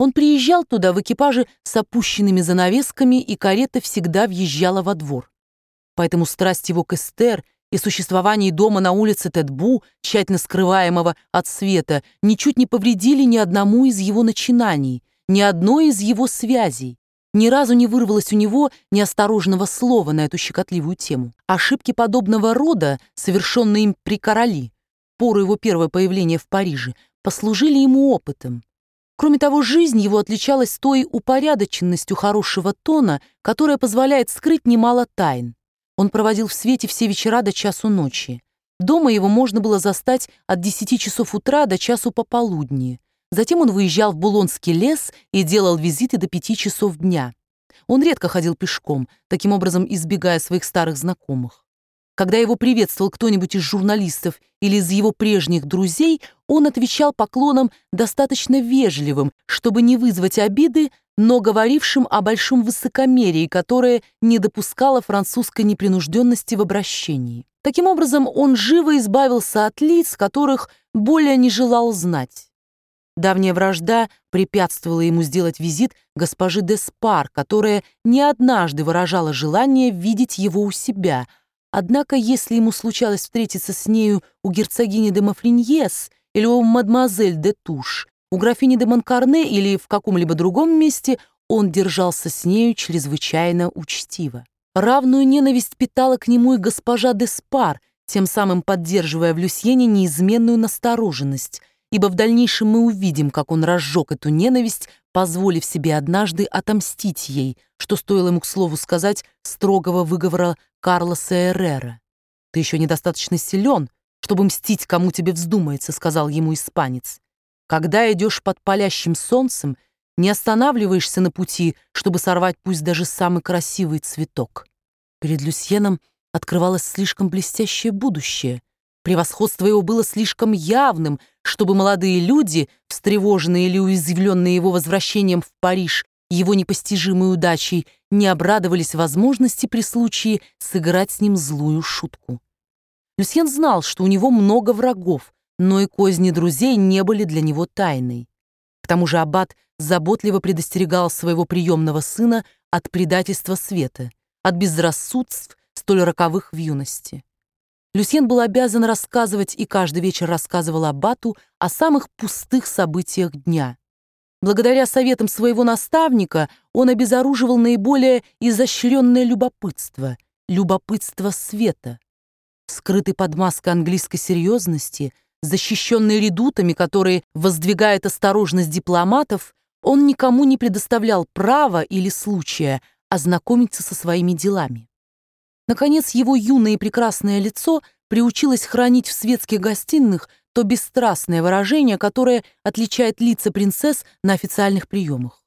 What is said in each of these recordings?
Он приезжал туда в экипаже с опущенными занавесками, и карета всегда въезжала во двор. Поэтому страсть его к Эстер и существование дома на улице Тетбу, тщательно скрываемого от света, ничуть не повредили ни одному из его начинаний, ни одной из его связей. Ни разу не вырвалось у него неосторожного слова на эту щекотливую тему. Ошибки подобного рода, совершенные им при Короли, в пору его первого появления в Париже, послужили ему опытом. Кроме того, жизнь его отличалась той упорядоченностью хорошего тона, которая позволяет скрыть немало тайн. Он проводил в свете все вечера до часу ночи. Дома его можно было застать от 10 часов утра до часу пополудни. Затем он выезжал в Булонский лес и делал визиты до 5 часов дня. Он редко ходил пешком, таким образом избегая своих старых знакомых. Когда его приветствовал кто-нибудь из журналистов или из его прежних друзей, он отвечал поклоном достаточно вежливым, чтобы не вызвать обиды, но говорившим о большом высокомерии, которое не допускало французской непринужденности в обращении. Таким образом, он живо избавился от лиц, которых более не желал знать. Давняя вражда препятствовала ему сделать визит госпоже де Спар, которая не однажды выражала желание видеть его у себя. Однако, если ему случалось встретиться с нею у герцогини де Мафриньес или у мадемуазель де Туш, у графини де Монкарне или в каком-либо другом месте, он держался с нею чрезвычайно учтиво. Равную ненависть питала к нему и госпожа де Спар, тем самым поддерживая в Люсьене неизменную настороженность, ибо в дальнейшем мы увидим, как он разжег эту ненависть, позволив себе однажды отомстить ей, что стоило ему, к слову сказать, строгого выговора Карлоса Эррера. «Ты еще недостаточно силен, чтобы мстить, кому тебе вздумается», — сказал ему испанец. «Когда идешь под палящим солнцем, не останавливаешься на пути, чтобы сорвать пусть даже самый красивый цветок». Перед Люсьеном открывалось слишком блестящее будущее. Превосходство его было слишком явным, чтобы молодые люди, встревоженные или уязвленные его возвращением в Париж, его непостижимой удачей, не обрадовались возможности при случае сыграть с ним злую шутку. Люсьен знал, что у него много врагов, но и козни друзей не были для него тайной. К тому же аббат заботливо предостерегал своего приемного сына от предательства света, от безрассудств, столь роковых в юности. Люсьен был обязан рассказывать и каждый вечер рассказывал аббату о самых пустых событиях дня. Благодаря советам своего наставника он обезоруживал наиболее изощренное любопытство — любопытство света. Скрытый под маской английской серьезности, защищенный редутами, которые воздвигает осторожность дипломатов, он никому не предоставлял права или случая ознакомиться со своими делами. Наконец, его юное и прекрасное лицо приучилось хранить в светских гостиных то бесстрастное выражение, которое отличает лица принцесс на официальных приемах.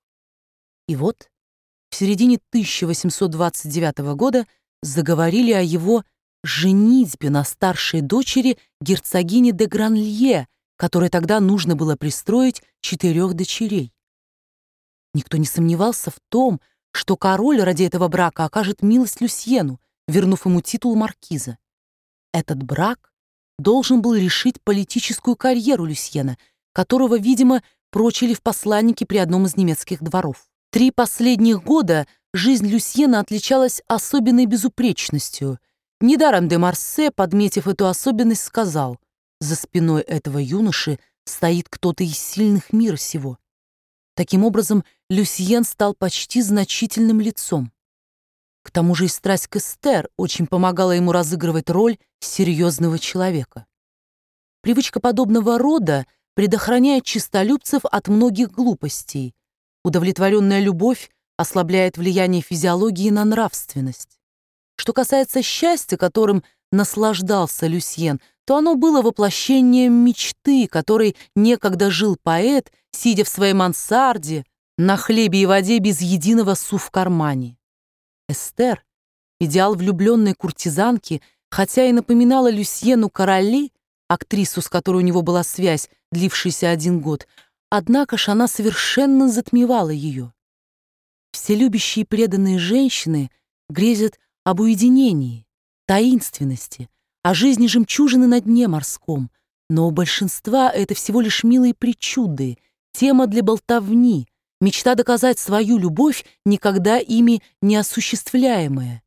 И вот в середине 1829 года заговорили о его женитьбе на старшей дочери герцогини де Гранлье, которой тогда нужно было пристроить 4 дочерей. Никто не сомневался в том, что король ради этого брака окажет милость Люсьену, вернув ему титул маркиза. Этот брак должен был решить политическую карьеру Люсьена, которого, видимо, прочили в посланники при одном из немецких дворов. 3 последних года жизнь Люсьена отличалась особенной безупречностью. Недаром де Марсе, подметив эту особенность, сказал: «За спиной этого юноши стоит кто-то из сильных мира сего». Таким образом, Люсьен стал почти значительным лицом. К тому же и страсть к Эстер очень помогала ему разыгрывать роль серьезного человека. Привычка подобного рода предохраняет честолюбцев от многих глупостей. Удовлетворенная любовь ослабляет влияние физиологии на нравственность. Что касается счастья, которым наслаждался Люсьен, то оно было воплощением мечты, которой некогда жил поэт, сидя в своей мансарде, на хлебе и воде без единого су в кармане. Эстер, идеал влюбленной куртизанки, хотя и напоминала Люсьену Короли, актрису, с которой у него была связь, длившаяся 1 год, однако ж она совершенно затмевала ее. Все любящие и преданные женщины грезят об уединении, таинственности, о жизни жемчужины на дне морском, но у большинства это всего лишь милые причуды, тема для болтовни, Мечта доказать свою любовь, никогда ими не осуществляемая.